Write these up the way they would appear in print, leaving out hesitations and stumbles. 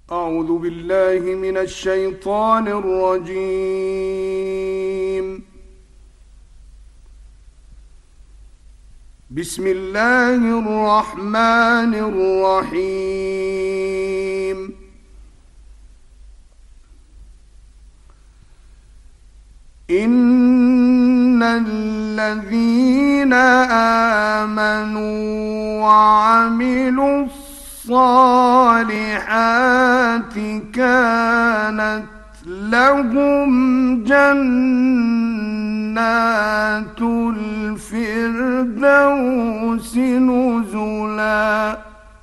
أعوذ بالله من الشيطان الرجيم. بسم الله الرحمن الرحيم. إن الذين آمنوا وعملوا الصالحات كانت لهم جنات الفردوس نزلا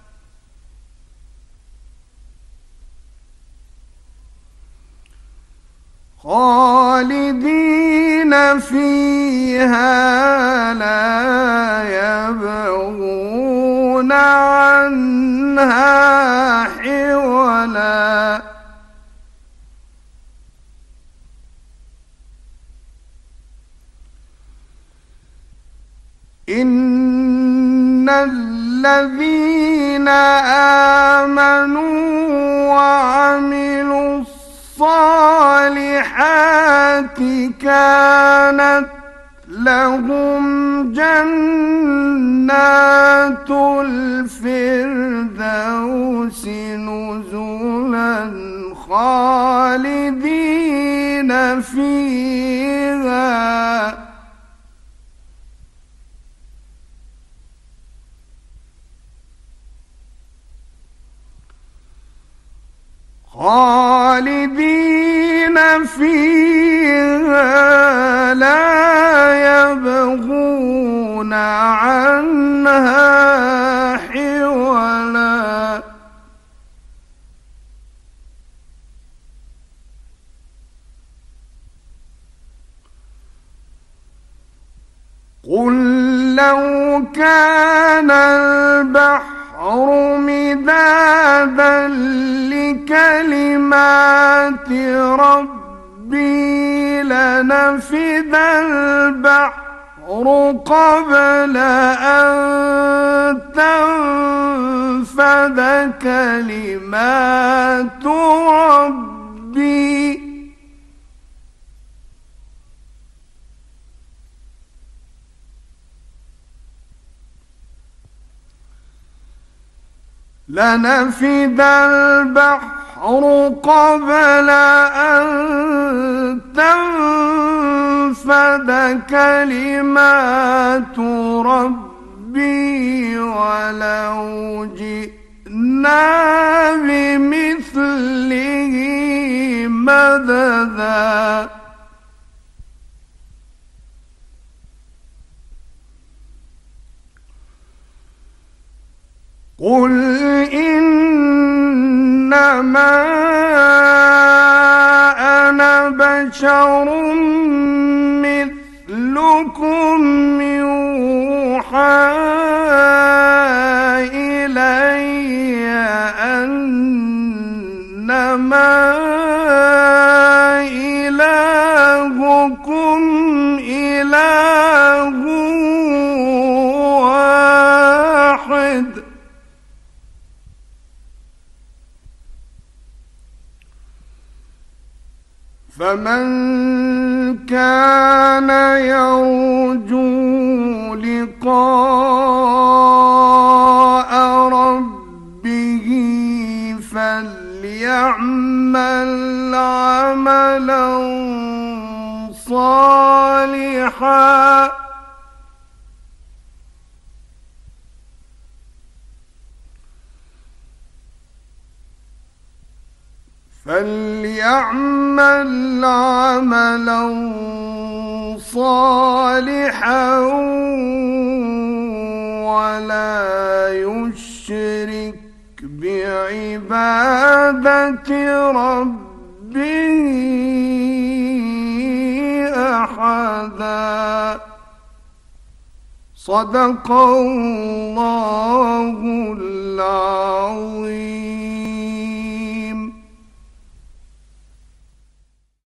خالدين فيها لا يبغون عنها حولا إن الذين آمنوا وعملوا الصالحات كانت لهم جنات الفردوس نزلا خالدين فيها لا يبغون عنها حولا قل لو كان البحر مدادا لكلمات ربي لنفد البحر قبل أن تنفد كلمات ربي لنفد البحر قبل أن تنفد كلمات ربي ولو جئنا بمثله مددا قل إنما أنا بشر مثلكم يوحى إلي أنما إلهكم إله واحد فمن كان يرجو لقاء ربه فليعمل عملا صالحا ولا يشرك بعبادة ربه أحدا. صدق الله العظيم.